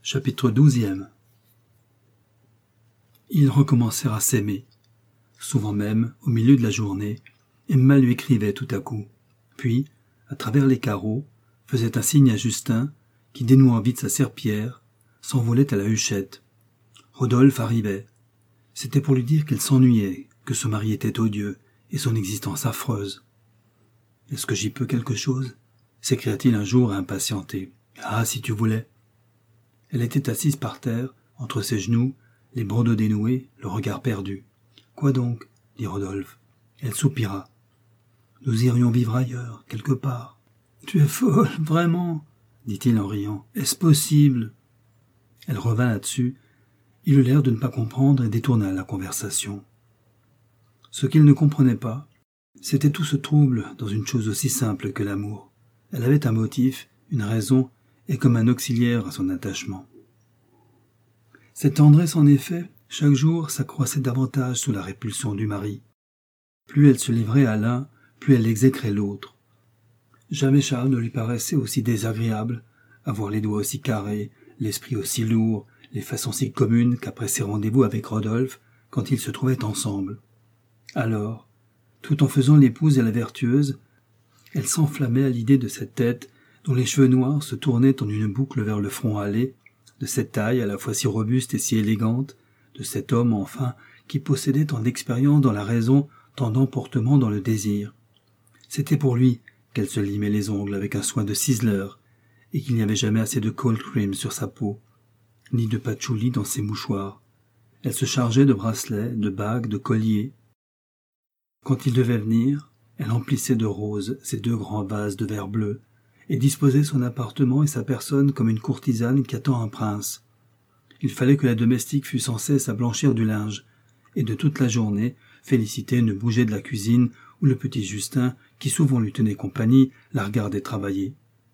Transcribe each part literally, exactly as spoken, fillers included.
Chapitre douzième. Ils recommencèrent à s'aimer. Souvent même, au milieu de la journée, Emma lui écrivait tout à coup. Puis, à travers les carreaux, faisait un signe à Justin, qui, dénouant vite sa serpillière, s'envolait à la huchette. Rodolphe arrivait. C'était pour lui dire qu'elle s'ennuyait, que son mari était odieux, et son existence affreuse. « Est-ce que j'y peux quelque chose ?» s'écria-t-il un jour impatienté. « Ah, si tu voulais !» Elle était assise par terre, entre ses genoux, les brodeaux dénoués, le regard perdu. « Quoi donc ?» dit Rodolphe. Elle soupira. « Nous irions vivre ailleurs, quelque part. »« Tu es folle, vraiment ?» dit-il en riant. « Est-ce possible ?» Elle revint là-dessus. Il eut l'air de ne pas comprendre et détourna la conversation. Ce qu'il ne comprenait pas, c'était tout ce trouble dans une chose aussi simple que l'amour. Elle avait un motif, une raison, et comme un auxiliaire à son attachement. Cette tendresse, en effet, chaque jour s'accroissait davantage sous la répulsion du mari. Plus elle se livrait à l'un, plus elle exécrait l'autre. Jamais Charles ne lui paraissait aussi désagréable, avoir les doigts aussi carrés, l'esprit aussi lourd, les façons si communes qu'après ses rendez-vous avec Rodolphe, quand ils se trouvaient ensemble. Alors, tout en faisant l'épouse et la vertueuse, elle s'enflammait à l'idée de cette tête dont les cheveux noirs se tournaient en une boucle vers le front hâlé, de cette taille à la fois si robuste et si élégante, de cet homme, enfin, qui possédait tant d'expérience dans la raison, tant d'emportement dans le désir. C'était pour lui qu'elle se limait les ongles avec un soin de ciseleur, et qu'il n'y avait jamais assez de cold cream sur sa peau, ni de patchouli dans ses mouchoirs. Elle se chargeait de bracelets, de bagues, de colliers. Quand il devait venir, elle emplissait de roses ses deux grands vases de verre bleu, et disposait son appartement et sa personne comme une courtisane qui attend un prince. Il fallait que la domestique fût sans cesse à blanchir du linge, et de toute la journée, Félicité ne bougeait de la cuisine où le petit Justin, qui souvent lui tenait compagnie, la regardait travailler.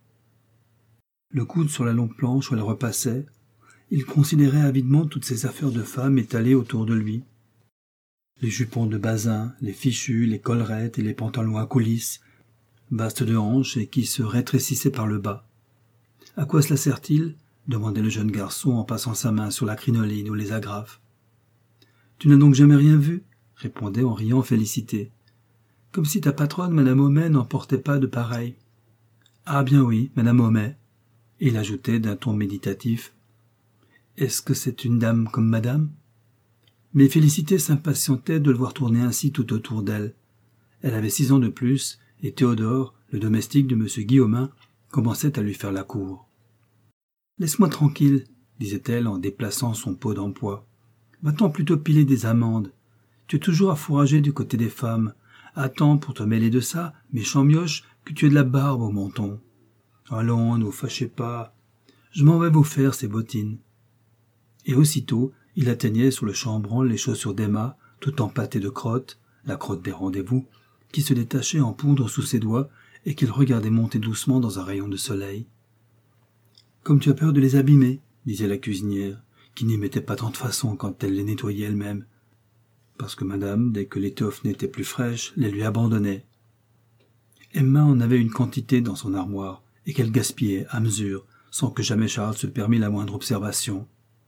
Le coude sur la longue planche où elle repassait, il considérait avidement toutes ces affaires de femmes étalées autour de lui. Les jupons de basin, les fichus, les collerettes et les pantalons à coulisses, vastes de hanches et qui se rétrécissaient par le bas. « À quoi cela sert-il » demandait le jeune garçon en passant sa main sur la crinoline ou les agrafes. « Tu n'as donc jamais rien vu » répondait en riant Félicité. « Comme si ta patronne, Madame Homais, n'en portait pas de pareil. »« Ah bien oui, Madame Homais. » Et il ajoutait d'un ton méditatif. « Est-ce que c'est une dame comme Madame ?» Mais Félicité s'impatientait de le voir tourner ainsi tout autour d'elle. Elle avait six ans de plus, et Théodore, le domestique de M. Guillaumin, commençait à lui faire la cour. « Laisse-moi tranquille, » disait-elle en déplaçant son pot d'empois. « Va-t'en plutôt piler des amandes. Tu es toujours à fourrager du côté des femmes. Attends pour te mêler de ça, méchant mioche, que tu aies de la barbe au menton. Allons, ne vous fâchez pas. Je m'en vais vous faire ces bottines. » Et aussitôt, il atteignait sur le chambranle les chaussures d'Emma, tout empâtées de crotte, la crotte des rendez-vous, qui se détachait en poudre sous ses doigts et qu'il regardait monter doucement dans un rayon de soleil. « Comme tu as peur de les abîmer, » disait la cuisinière, qui n'y mettait pas tant de façon quand elle les nettoyait elle-même, parce que madame, dès que l'étoffe n'était plus fraîche, les lui abandonnait. Emma en avait une quantité dans son armoire, et qu'elle gaspillait à mesure, sans que jamais Charles se permît la moindre observation.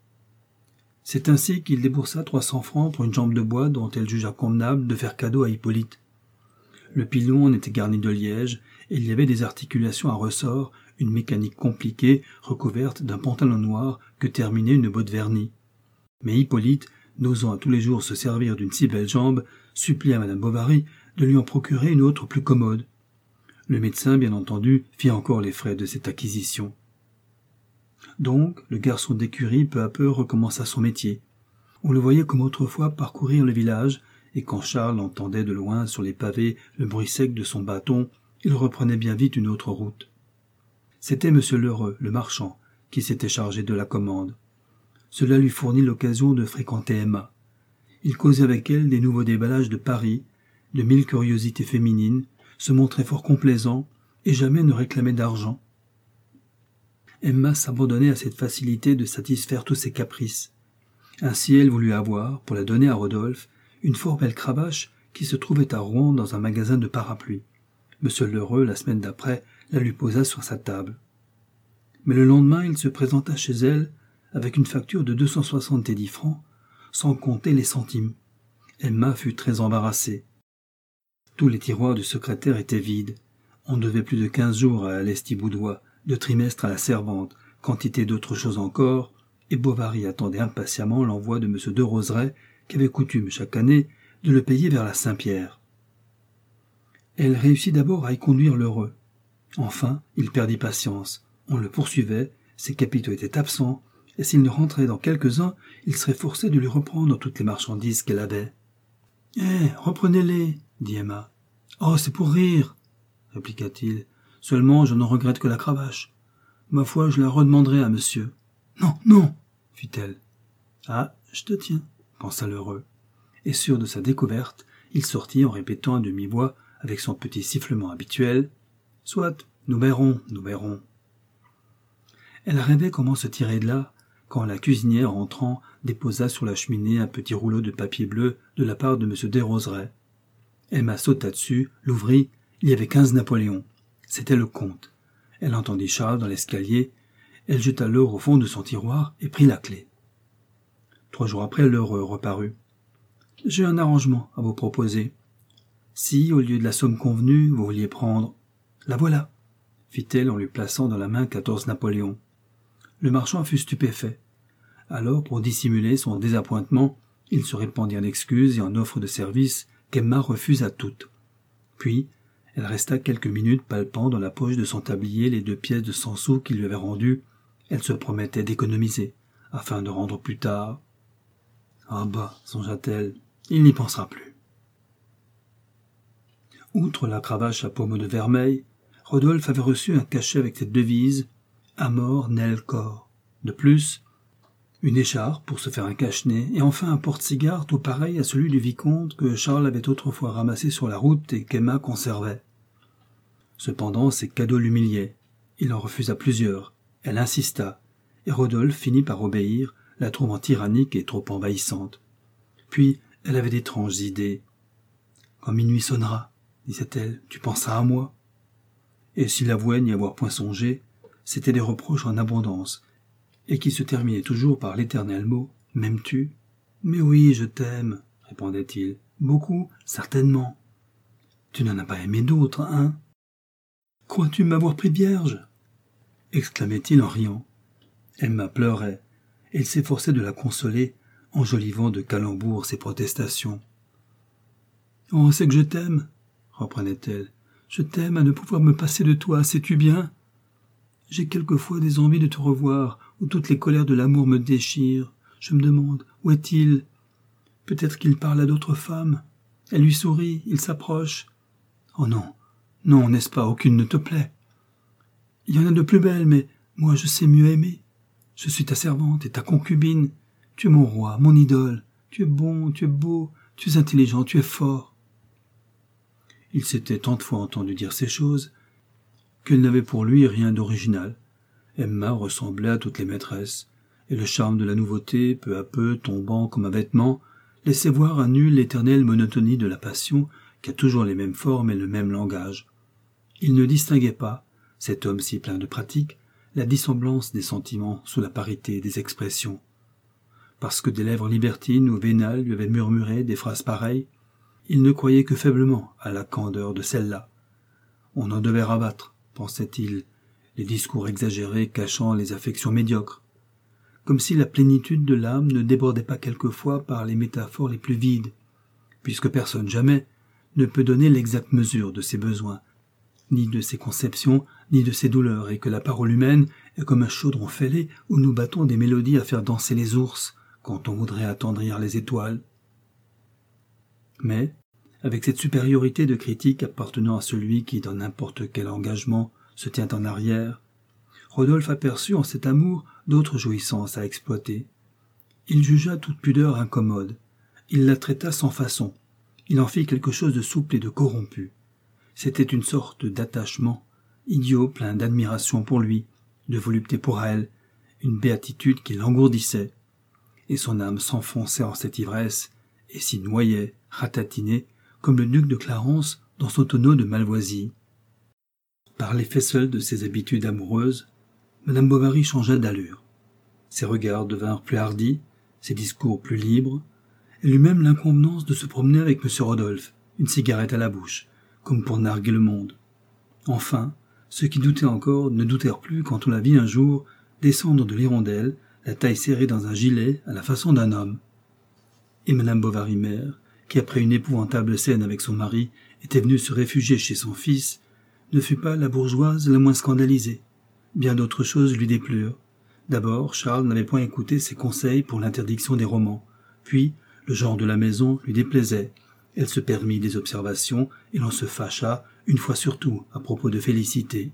C'est ainsi qu'il déboursa trois cents francs pour une jambe de bois dont elle jugea convenable de faire cadeau à Hippolyte. Le pilon en était garni de liège, et il y avait des articulations à ressort, une mécanique compliquée, recouverte d'un pantalon noir que terminait une botte vernie. Mais Hippolyte, n'osant à tous les jours se servir d'une si belle jambe, supplia Madame Bovary de lui en procurer une autre plus commode. Le médecin, bien entendu, fit encore les frais de cette acquisition. Donc, le garçon d'écurie peu à peu recommença son métier. On le voyait comme autrefois parcourir le village, et quand Charles entendait de loin sur les pavés le bruit sec de son bâton, il reprenait bien vite une autre route. C'était M. Lheureux, le marchand, qui s'était chargé de la commande. Cela lui fournit l'occasion de fréquenter Emma. Il causait avec elle des nouveaux déballages de Paris, de mille curiosités féminines, se montrait fort complaisant, et jamais ne réclamait d'argent. Emma s'abandonnait à cette facilité de satisfaire tous ses caprices. Ainsi elle voulut avoir, pour la donner à Rodolphe, une fort belle cravache qui se trouvait à Rouen dans un magasin de parapluies. M. Lheureux, la semaine d'après, la lui posa sur sa table. Mais le lendemain, il se présenta chez elle, avec une facture de deux cent soixante-dix francs, sans compter les centimes. Emma fut très embarrassée. Tous les tiroirs du secrétaire étaient vides. On devait plus de quinze jours à Lestiboudois, de trimestre à la servante, quantité d'autres choses encore, et Bovary attendait impatiemment l'envoi de M. de Roseray, qui avait coutume, chaque année, de le payer vers la Saint-Pierre. Elle réussit d'abord à y conduire l'heureux. Enfin, il perdit patience. On le poursuivait, ses capitaux étaient absents, et s'il ne rentrait dans quelques-uns, il serait forcé de lui reprendre toutes les marchandises qu'elle avait. « Eh, reprenez-les, dit Emma. « Oh, c'est pour rire, répliqua-t-il. Seulement, je n'en regrette que la cravache. Ma foi, je la redemanderai à monsieur. Non, non, fit-elle. Ah, je te tiens, pensa l'heureux. Et sûr de sa découverte, il sortit en répétant à demi-voix, avec son petit sifflement habituel. Soit, nous verrons, nous verrons. Elle rêvait comment se tirer de là, quand la cuisinière, entrant, déposa sur la cheminée un petit rouleau de papier bleu de la part de M. Desroserais. Emma sauta dessus, l'ouvrit, il y avait quinze Napoléons. C'était le comte. Elle entendit Charles dans l'escalier, elle jeta l'or au fond de son tiroir et prit la clé. Trois jours après, l'heureux reparut. « J'ai un arrangement à vous proposer. Si, au lieu de la somme convenue, vous vouliez prendre... La voilà !» fit-elle en lui plaçant dans la main quatorze Napoléons. Le marchand fut stupéfait. Alors, pour dissimuler son désappointement, il se répandit en excuses et en offres de service qu'Emma refusa toutes. Puis, elle resta quelques minutes palpant dans la poche de son tablier les deux pièces de cent sous qu'il lui avait rendues. Elle se promettait d'économiser, afin de rendre plus tard. Ah bah, songea-t-elle, il n'y pensera plus. Outre la cravache à pommeau de vermeil, Rodolphe avait reçu un cachet avec cette devise « Amor nel cor ». De plus, une écharpe pour se faire un cache-nez, et enfin un porte-cigare tout pareil à celui du vicomte que Charles avait autrefois ramassé sur la route et qu'Emma conservait. Cependant, ces cadeaux l'humiliaient. Il en refusa plusieurs. Elle insista, et Rodolphe finit par obéir, la trouvant tyrannique et trop envahissante. Puis, elle avait d'étranges idées. « Quand minuit sonnera, disait-elle, tu penseras à moi. » Et s'il avouait n'y avoir point songé, c'étaient des reproches en abondance, et qui se terminaient toujours par l'éternel mot « M'aimes-tu » ?« Mais oui, je t'aime, répondait-il. « Beaucoup, certainement. »« Tu n'en as pas aimé d'autres, hein ?»« Crois-tu m'avoir pris vierge ?» exclamait-il en riant. Emma pleurait, et il s'efforçait de la consoler, enjolivant de calembours ses protestations. « Oh, c'est que je t'aime, reprenait-elle. Je t'aime à ne pouvoir me passer de toi, sais-tu bien ? J'ai quelquefois des envies de te revoir, où toutes les colères de l'amour me déchirent. Je me demande, où est-il ? Peut-être qu'il parle à d'autres femmes. Elle lui sourit, il s'approche. Oh non, non, n'est-ce pas, aucune ne te plaît. Il y en a de plus belles, mais moi je sais mieux aimer. Je suis ta servante et ta concubine. Tu es mon roi, mon idole. Tu es bon, tu es beau, tu es intelligent, tu es fort. Il s'était tant de fois entendu dire ces choses qu'elle n'avait pour lui rien d'original. Emma ressemblait à toutes les maîtresses, et le charme de la nouveauté, peu à peu tombant comme un vêtement, laissait voir à nu l'éternelle monotonie de la passion qui a toujours les mêmes formes et le même langage. Il ne distinguait pas, cet homme si plein de pratique, la dissemblance des sentiments sous la parité des expressions. Parce que des lèvres libertines ou vénales lui avaient murmuré des phrases pareilles, il ne croyait que faiblement à la candeur de celle-là. On en devait rabattre, pensait-il, les discours exagérés cachant les affections médiocres, comme si la plénitude de l'âme ne débordait pas quelquefois par les métaphores les plus vides, puisque personne jamais ne peut donner l'exacte mesure de ses besoins, ni de ses conceptions, ni de ses douleurs, et que la parole humaine est comme un chaudron fêlé où nous battons des mélodies à faire danser les ours quand on voudrait attendrir les étoiles. Mais, avec cette supériorité de critique appartenant à celui qui, dans n'importe quel engagement, se tient en arrière, Rodolphe aperçut en cet amour d'autres jouissances à exploiter. Il jugea toute pudeur incommode. Il la traita sans façon. Il en fit quelque chose de souple et de corrompu. C'était une sorte d'attachement, idiot plein d'admiration pour lui, de volupté pour elle, une béatitude qui l'engourdissait. Et son âme s'enfonçait en cette ivresse, et s'y noyait, ratatinée, comme le duc de Clarence dans son tonneau de Malvoisie. Par l'effet seul de ses habitudes amoureuses, Madame Bovary changea d'allure. Ses regards devinrent plus hardis, ses discours plus libres. Elle eut même l'inconvenance de se promener avec M. Rodolphe, une cigarette à la bouche, comme pour narguer le monde. Enfin, ceux qui doutaient encore ne doutèrent plus quand on la vit un jour descendre de l'hirondelle, la taille serrée dans un gilet à la façon d'un homme. Et Madame Bovary-Mère, qui après une épouvantable scène avec son mari était venue se réfugier chez son fils, ne fut pas la bourgeoise la moins scandalisée. Bien d'autres choses lui déplurent. D'abord, Charles n'avait point écouté ses conseils pour l'interdiction des romans. Puis, le genre de la maison lui déplaisait. Elle se permit des observations et l'on se fâcha, une fois surtout, à propos de Félicité.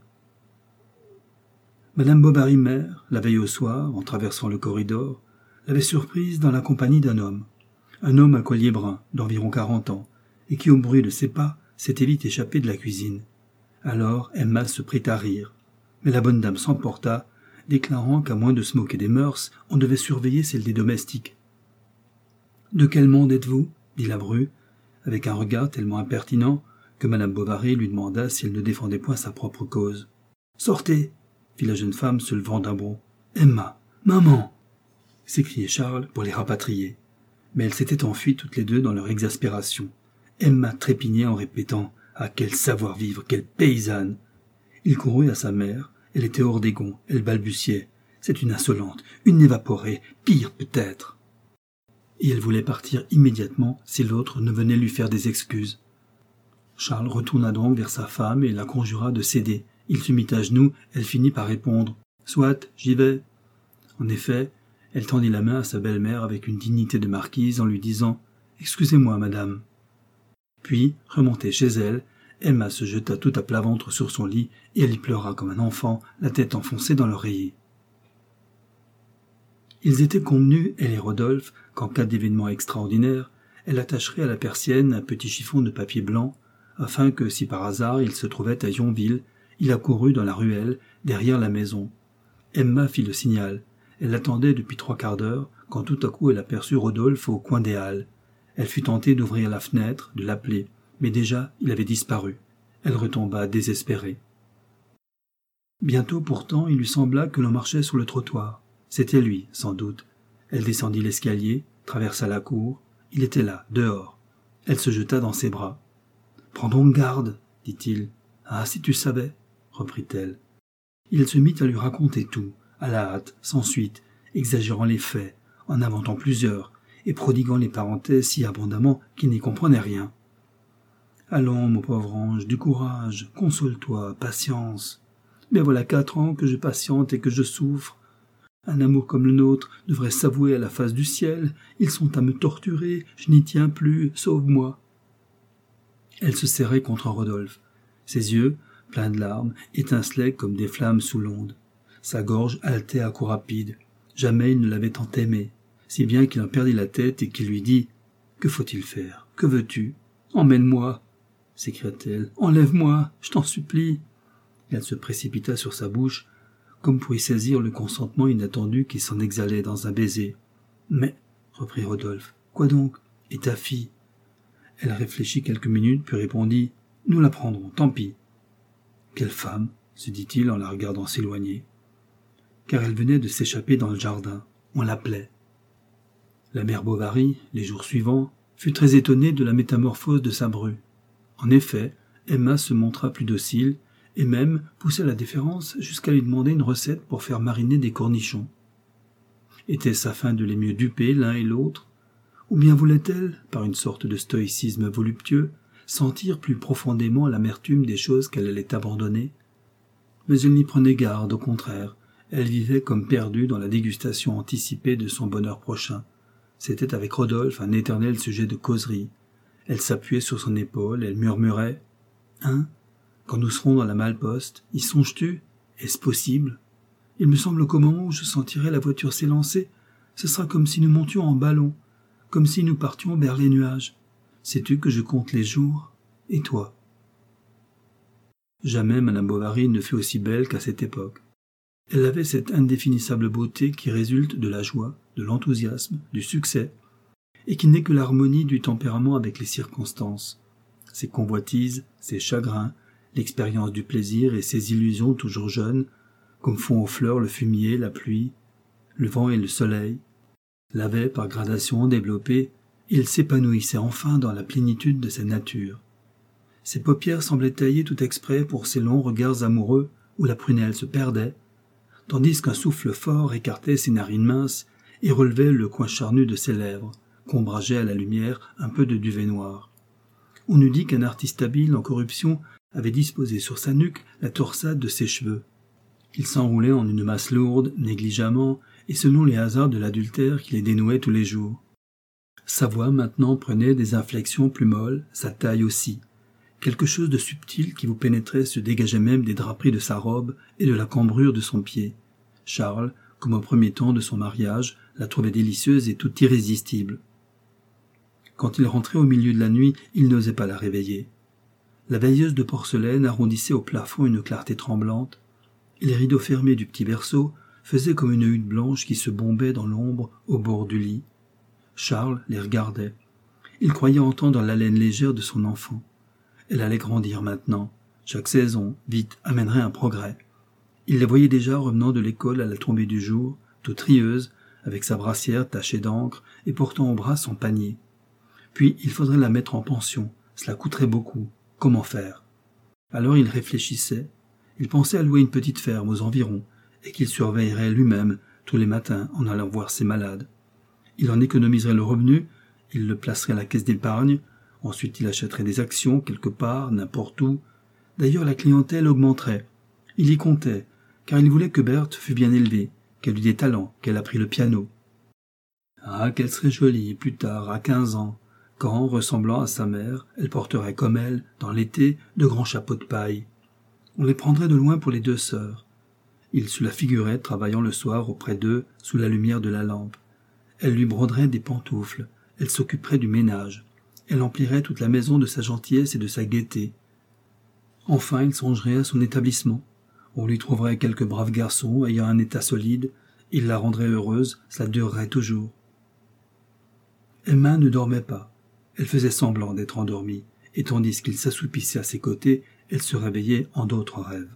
Madame Bovary-Mère, la veille au soir, en traversant le corridor, l'avait surprise dans la compagnie d'un homme. Un homme à collier brun, d'environ quarante ans, et qui, au bruit de ses pas, s'était vite échappé de la cuisine. Alors Emma se prit à rire. Mais la bonne dame s'emporta, déclarant qu'à moins de se moquer des mœurs, on devait surveiller celles des domestiques. « De quel monde êtes-vous » dit la bru, avec un regard tellement impertinent que Madame Bovary lui demanda si elle ne défendait point sa propre cause. « Sortez » fit la jeune femme se levant d'un bond. « Emma, maman » s'écriait Charles pour les rapatrier. Mais elles s'étaient enfuies toutes les deux dans leur exaspération. Emma trépignait en répétant « Ah, quel savoir-vivre, quelle paysanne !» Il courut à sa mère. Elle était hors des gonds. Elle balbutiait. « C'est une insolente, une évaporée, pire peut-être !» Et elle voulait partir immédiatement si l'autre ne venait lui faire des excuses. Charles retourna donc vers sa femme et la conjura de céder. Il se mit à genoux. Elle finit par répondre « Soit, j'y vais !» En effet, elle tendit la main à sa belle-mère avec une dignité de marquise en lui disant « Excusez-moi, madame ». Puis, remontée chez elle, Emma se jeta tout à plat ventre sur son lit et elle y pleura comme un enfant, la tête enfoncée dans l'oreiller. Ils étaient convenus, elle et Rodolphe, qu'en cas d'événement extraordinaire, elle attacherait à la persienne un petit chiffon de papier blanc, afin que, si par hasard il se trouvait à Yonville, il accourût dans la ruelle, derrière la maison. Emma fit le signal. Elle l'attendait depuis trois quarts d'heure, quand tout à coup elle aperçut Rodolphe au coin des halles. Elle fut tentée d'ouvrir la fenêtre, de l'appeler, mais déjà il avait disparu. Elle retomba désespérée. Bientôt pourtant il lui sembla que l'on marchait sur le trottoir. C'était lui, sans doute. Elle descendit l'escalier, traversa la cour. Il était là, dehors. Elle se jeta dans ses bras. « Prends donc garde, dit-il. Ah, si tu savais, reprit-elle. Il se mit à lui raconter tout, à la hâte, sans suite, exagérant les faits, en inventant plusieurs, et prodiguant les parenthèses si abondamment qu'il n'y comprenait rien. « Allons, mon pauvre ange, du courage, console-toi, patience. Mais voilà quatre ans que je patiente et que je souffre. Un amour comme le nôtre devrait s'avouer à la face du ciel. Ils sont à me torturer, je n'y tiens plus, sauve-moi. » Elle se serrait contre Rodolphe. Ses yeux, pleins de larmes, étincelaient comme des flammes sous l'onde. Sa gorge haletait à coups rapides. Jamais il ne l'avait tant aimée, si bien qu'il en perdit la tête et qu'il lui dit « Que faut-il faire? Que veux-tu? Emmène-moi » s'écria-t-elle. « Enlève-moi, je t'en supplie. » Elle se précipita sur sa bouche, comme pour y saisir le consentement inattendu qui s'en exhalait dans un baiser. « Mais, » reprit Rodolphe, « quoi donc? Et ta fille ?» Elle réfléchit quelques minutes, puis répondit « Nous la prendrons, tant pis. » « Quelle femme ?» se dit-il en la regardant s'éloigner. Car elle venait de s'échapper dans le jardin. On l'appelait. La mère Bovary, les jours suivants, fut très étonnée de la métamorphose de sa bru. En effet, Emma se montra plus docile, et même poussa la déférence jusqu'à lui demander une recette pour faire mariner des cornichons. Était-ce afin de les mieux duper l'un et l'autre? Ou bien voulait-elle, par une sorte de stoïcisme voluptueux, sentir plus profondément l'amertume des choses qu'elle allait abandonner? Mais elle n'y prenait garde, au contraire. Elle vivait comme perdue dans la dégustation anticipée de son bonheur prochain. C'était avec Rodolphe un éternel sujet de causerie. Elle s'appuyait sur son épaule, elle murmurait « Hein? Quand nous serons dans la malle-poste, y songes-tu? Est-ce possible? Il me semble qu'au moment où je sentirai la voiture s'élancer, ce sera comme si nous montions en ballon, comme si nous partions vers les nuages. Sais-tu que je compte les jours? Et toi? » Jamais Madame Bovary ne fut aussi belle qu'à cette époque. Elle avait cette indéfinissable beauté qui résulte de la joie, de l'enthousiasme, du succès, et qui n'est que l'harmonie du tempérament avec les circonstances. Ses convoitises, ses chagrins, l'expérience du plaisir et ses illusions toujours jeunes, comme font aux fleurs le fumier, la pluie. le vent et le soleil, l'avaient par gradation développé, et il s'épanouissait enfin dans la plénitude de sa nature. Ses paupières semblaient taillées tout exprès pour ces longs regards amoureux où la prunelle se perdait, tandis qu'un souffle fort écartait ses narines minces et relevait le coin charnu de ses lèvres, qu'ombrageait à la lumière un peu de duvet noir. On eût dit qu'un artiste habile en corruption avait disposé sur sa nuque la torsade de ses cheveux. Ils s'enroulaient en une masse lourde, négligemment, et selon les hasards de l'adultère qui les dénouait tous les jours. Sa voix maintenant prenait des inflexions plus molles, sa taille aussi. Quelque chose de subtil qui vous pénétrait se dégageait même des draperies de sa robe et de la cambrure de son pied. Charles, comme au premier temps de son mariage, la trouvait délicieuse et toute irrésistible. Quand il rentrait au milieu de la nuit, il n'osait pas la réveiller. La veilleuse de porcelaine arrondissait au plafond une clarté tremblante, et les rideaux fermés du petit berceau faisaient comme une hutte blanche qui se bombait dans l'ombre au bord du lit. Charles les regardait. Il croyait entendre l'haleine légère de son enfant. Elle allait grandir maintenant. Chaque saison, vite, amènerait un progrès. Il la voyait déjà revenant de l'école à la tombée du jour, toute rieuse, avec sa brassière tachée d'encre et portant au bras son panier. Puis il faudrait la mettre en pension. Cela coûterait beaucoup. Comment faire? Alors il réfléchissait. Il pensait à louer une petite ferme aux environs et qu'il surveillerait lui-même tous les matins en allant voir ses malades. Il en économiserait le revenu, il le placerait à la caisse d'épargne, ensuite il achèterait des actions quelque part, n'importe où. D'ailleurs la clientèle augmenterait. Il y comptait, car il voulait que Berthe fût bien élevée, qu'elle eût des talents, qu'elle apprit le piano. Ah, qu'elle serait jolie, plus tard, à quinze ans, quand, ressemblant à sa mère, elle porterait comme elle, dans l'été, de grands chapeaux de paille. On les prendrait de loin pour les deux sœurs. Il se la figurait travaillant le soir auprès d'eux, sous la lumière de la lampe. Elle lui broderait des pantoufles, elle s'occuperait du ménage, elle emplirait toute la maison de sa gentillesse et de sa gaieté. Enfin, il songerait à son établissement. On lui trouverait quelques braves garçons ayant un état solide, il la rendrait heureuse, cela durerait toujours. Emma ne dormait pas. Elle faisait semblant d'être endormie, et tandis qu'il s'assoupissait à ses côtés, elle se réveillait en d'autres rêves.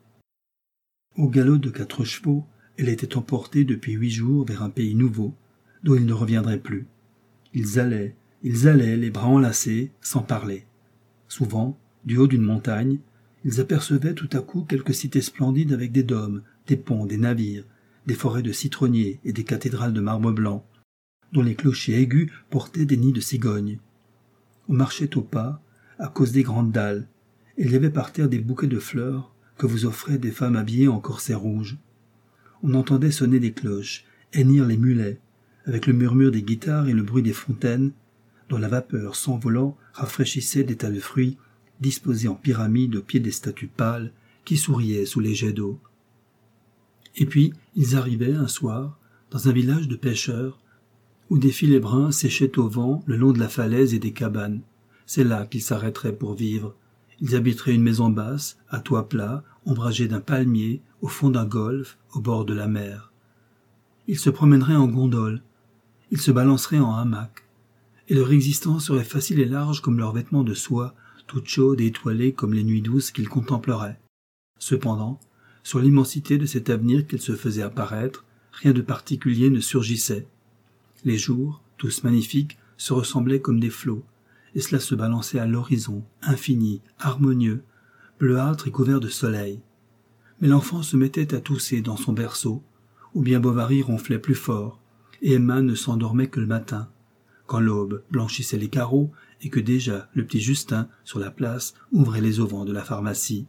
Au galop de quatre chevaux, elle était emportée depuis huit jours vers un pays nouveau, d'où ils ne reviendraient plus. Ils allaient, ils allaient, les bras enlacés, sans parler. Souvent, du haut d'une montagne, ils apercevaient tout à coup quelques cités splendides avec des dômes, des ponts, des navires, des forêts de citronniers et des cathédrales de marbre blanc, dont les clochers aigus portaient des nids de cigognes. On marchait au pas, à cause des grandes dalles, et il y avait par terre des bouquets de fleurs que vous offraient des femmes habillées en corsets rouges. On entendait sonner des cloches, hennir les mulets, avec le murmure des guitares et le bruit des fontaines, dont la vapeur s'envolant rafraîchissait des tas de fruits disposés en pyramide au pied des statues pâles qui souriaient sous les jets d'eau. Et puis ils arrivaient un soir dans un village de pêcheurs où des filets bruns séchaient au vent le long de la falaise et des cabanes. C'est là qu'ils s'arrêteraient pour vivre. Ils habiteraient une maison basse, à toit plat, ombragée d'un palmier, au fond d'un golfe, au bord de la mer. Ils se promèneraient en gondole, ils se balanceraient en hamac, et leur existence serait facile et large comme leurs vêtements de soie, toute chaude et étoilée comme les nuits douces qu'ils contempleraient. Cependant, sur l'immensité de cet avenir qu'ils se faisaient apparaître, rien de particulier ne surgissait. Les jours, tous magnifiques, se ressemblaient comme des flots, et cela se balançait à l'horizon, infini, harmonieux, bleuâtre et couvert de soleil. Mais l'enfant se mettait à tousser dans son berceau, ou bien Bovary ronflait plus fort, et Emma ne s'endormait que le matin, quand l'aube blanchissait les carreaux et que déjà le petit Justin, sur la place, ouvrait les auvents de la pharmacie.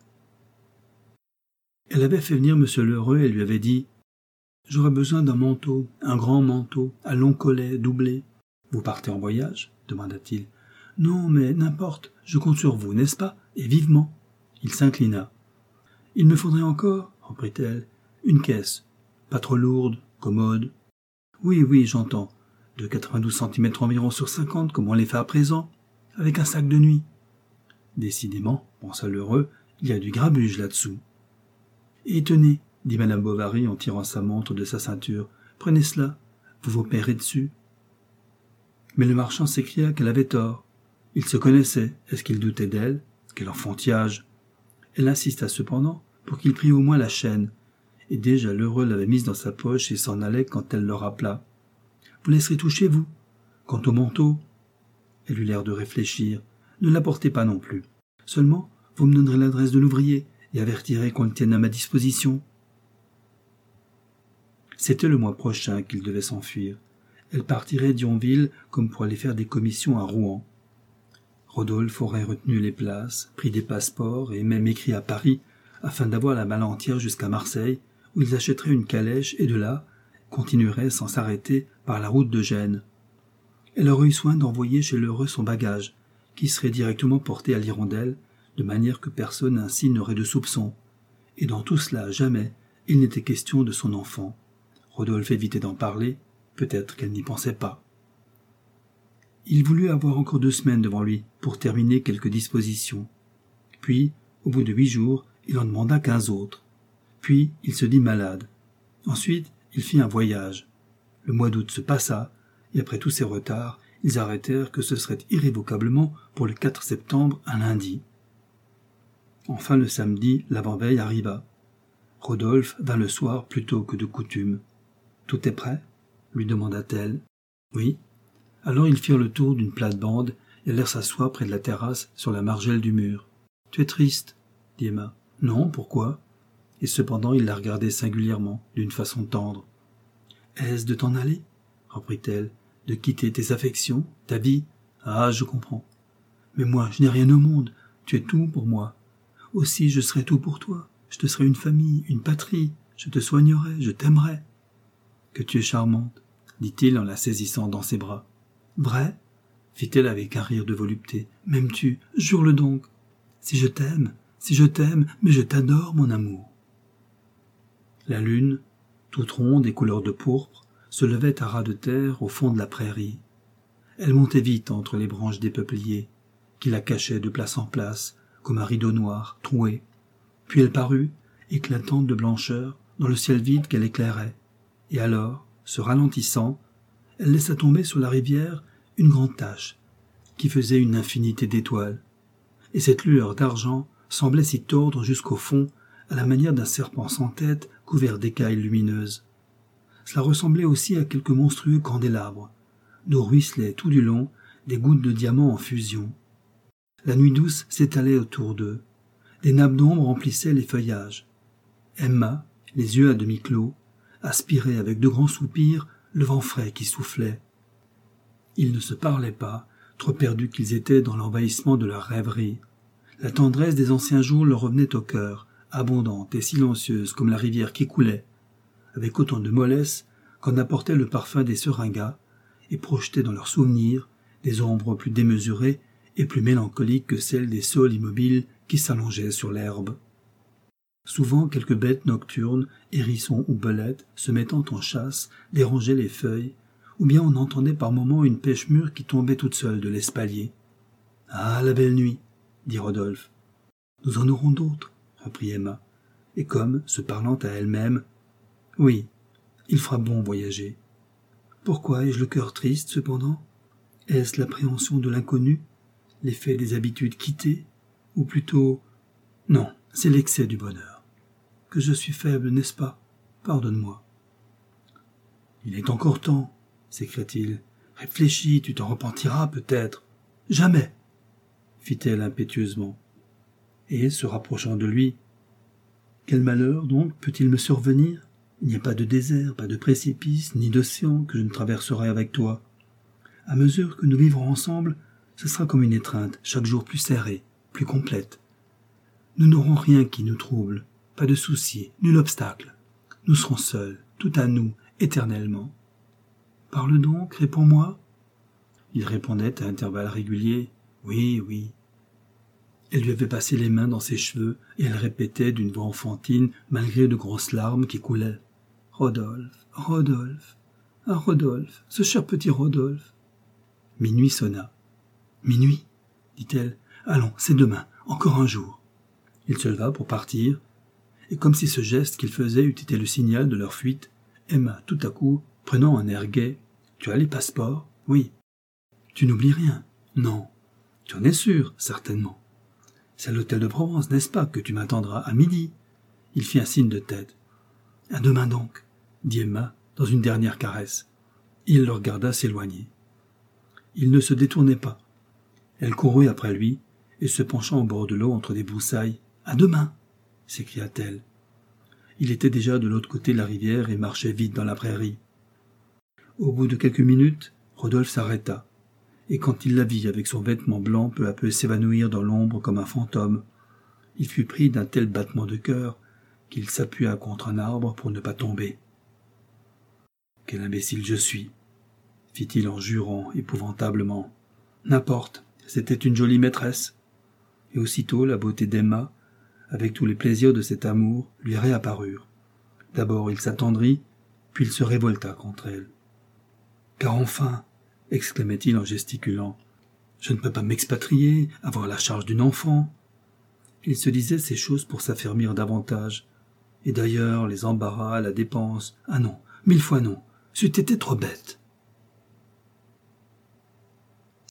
Elle avait fait venir M. Lheureux et lui avait dit « J'aurais besoin d'un manteau, un grand manteau, à long collet, doublé. »« Vous partez en voyage ?» demanda-t-il. « Non, mais n'importe, je compte sur vous, n'est-ce pas? Et vivement. » Il s'inclina. « Il me faudrait encore, reprit-elle, une caisse, pas trop lourde, commode. »« Oui, oui, j'entends, de quatre-vingt-douze centimètres environ sur cinquante, comme on les fait à présent, avec un sac de nuit. » Décidément, pensa Lheureux, il y a du grabuge là-dessous. « Et tenez, dit Madame Bovary en tirant sa montre de sa ceinture, prenez cela, vous vous paierez dessus. » Mais le marchand s'écria qu'elle avait tort. Il se connaissait, est-ce qu'il doutait d'elle? Quel enfantillage! Elle insista cependant pour qu'il prît au moins la chaîne, et déjà l'heureux l'avait mise dans sa poche et s'en allait quand elle le rappela. « Vous laisserez tout chez vous. Quant au manteau... » Elle eut l'air de réfléchir. « Ne l'apportez pas non plus. Seulement, vous me donnerez l'adresse de l'ouvrier et avertirez qu'on le tienne à ma disposition. » C'était le mois prochain qu'il devait s'enfuir. Elle partirait d'Yonville comme pour aller faire des commissions à Rouen. Rodolphe aurait retenu les places, pris des passeports et même écrit à Paris afin d'avoir la malle entière jusqu'à Marseille, où ils achèteraient une calèche et de là continueraient sans s'arrêter par la route de Gênes. Elle aurait eu soin d'envoyer chez l'heureux son bagage, qui serait directement porté à l'Hirondelle, de manière que personne ainsi n'aurait de soupçon. Et dans tout cela, jamais, il n'était question de son enfant. Rodolphe évitait d'en parler, peut-être qu'elle n'y pensait pas. Il voulut avoir encore deux semaines devant lui pour terminer quelques dispositions. Puis, au bout de huit jours, il en demanda quinze autres. Puis, il se dit malade. Ensuite, il fit un voyage. Le mois d'août se passa, et après tous ces retards, ils arrêtèrent que ce serait irrévocablement pour le quatre septembre, un lundi. Enfin, le samedi, l'avant-veille arriva. Rodolphe vint le soir plus tôt que de coutume. « Tout est prêt ?» lui demanda-t-elle. « Oui. » Alors ils firent le tour d'une plate-bande et allèrent s'asseoir près de la terrasse sur la margelle du mur. « Tu es triste ?» dit Emma. « Non, pourquoi ?» Et cependant il la regardait singulièrement, d'une façon tendre. « Est-ce de t'en aller ?» reprit-elle. « De quitter tes affections, ta vie ? Ah, je comprends. Mais moi, je n'ai rien au monde. Tu es tout pour moi. Aussi, je serai tout pour toi. Je te serai une famille, une patrie. Je te soignerai, je t'aimerai. »« Que tu es charmante, » dit-il en la saisissant dans ses bras. « Vrai ?» fit-elle avec un rire de volupté. « M'aimes-tu ? Jure-le donc. Si je t'aime, si je t'aime, mais je t'adore, mon amour. » La lune, toute ronde et couleur de pourpre, se levait à ras de terre au fond de la prairie. Elle montait vite entre les branches des peupliers, qui la cachaient de place en place, comme un rideau noir, troué. Puis elle parut, éclatante de blancheur, dans le ciel vide qu'elle éclairait. Et alors, se ralentissant, elle laissa tomber sur la rivière une grande tache, qui faisait une infinité d'étoiles. Et cette lueur d'argent semblait s'y tordre jusqu'au fond, à la manière d'un serpent sans tête couvert d'écailles lumineuses. Cela ressemblait aussi à quelques monstrueux candélabres, d'où ruisselaient tout du long des gouttes de diamants en fusion. La nuit douce s'étalait autour d'eux. Des nappes d'ombre remplissaient les feuillages. Emma, les yeux à demi clos, aspirait avec de grands soupirs le vent frais qui soufflait. Ils ne se parlaient pas, trop perdus qu'ils étaient dans l'envahissement de leur rêverie. La tendresse des anciens jours leur revenait au cœur, abondante et silencieuse comme la rivière qui coulait, avec autant de mollesse qu'en apportait le parfum des seringas, et projetait dans leurs souvenirs des ombres plus démesurées et plus mélancoliques que celles des saules immobiles qui s'allongeaient sur l'herbe. Souvent, quelques bêtes nocturnes, hérissons ou belettes, se mettant en chasse, dérangeaient les feuilles, ou bien on entendait par moments une pêche mûre qui tombait toute seule de l'espalier. « Ah, la belle nuit !» dit Rodolphe. « Nous en aurons d'autres, » reprit Emma, et comme, se parlant à elle-même, « Oui, il fera bon voyager. Pourquoi ai-je le cœur triste, cependant ? Est-ce l'appréhension de l'inconnu, l'effet des habitudes quittées, ou plutôt... Non, c'est l'excès du bonheur. Que je suis faible, n'est-ce pas ? Pardonne-moi. »« Il est encore temps, » s'écria-t-il. « Réfléchis, tu t'en repentiras peut-être. »« Jamais !» fit-elle impétueusement. Et, se rapprochant de lui, « Quel malheur, donc, peut-il me survenir ? Il n'y a pas de désert, pas de précipice, ni d'océan que je ne traverserai avec toi. À mesure que nous vivrons ensemble, ce sera comme une étreinte, chaque jour plus serrée, plus complète. Nous n'aurons rien qui nous trouble, pas de soucis, nul obstacle. Nous serons seuls, tout à nous, éternellement. Parle donc, réponds-moi. » Il répondait à intervalles réguliers, « Oui, oui. » Elle lui avait passé les mains dans ses cheveux et elle répétait d'une voix enfantine, malgré de grosses larmes qui coulaient. « Rodolphe, Rodolphe, ah Rodolphe, ce cher petit Rodolphe. » Minuit sonna. « Minuit, dit-elle. Allons, c'est demain, encore un jour. » Il se leva pour partir, et comme si ce geste qu'il faisait eût été le signal de leur fuite, Emma, tout à coup, prenant un air gai, « Tu as les passeports ? » ?»« Oui. »« Tu n'oublies rien ? » ?»« Non. »« Tu en es sûr, certainement. » »« C'est à l'hôtel de Provence, n'est-ce pas, que tu m'attendras à midi ?» Il fit un signe de tête. « À demain donc, dit Emma dans une dernière caresse. Il le regarda s'éloigner. Il ne se détournait pas. Elle courut après lui, et se penchant au bord de l'eau entre des broussailles. « À demain !» s'écria-t-elle. Il était déjà de l'autre côté de la rivière et marchait vite dans la prairie. Au bout de quelques minutes, Rodolphe s'arrêta, et quand il la vit avec son vêtement blanc peu à peu s'évanouir dans l'ombre comme un fantôme, il fut pris d'un tel battement de cœur qu'il s'appuya contre un arbre pour ne pas tomber. « Quel imbécile je suis !» fit-il en jurant épouvantablement. « N'importe, c'était une jolie maîtresse. » Et aussitôt la beauté d'Emma, avec tous les plaisirs de cet amour, lui réapparurent. D'abord il s'attendrit, puis il se révolta contre elle. « Car enfin, exclamait-il en gesticulant, je ne peux pas m'expatrier, avoir la charge d'une enfant. » Il se disait ces choses pour s'affermir davantage. Et d'ailleurs, les embarras, la dépense, ah non, mille fois non, c'eût été trop bête.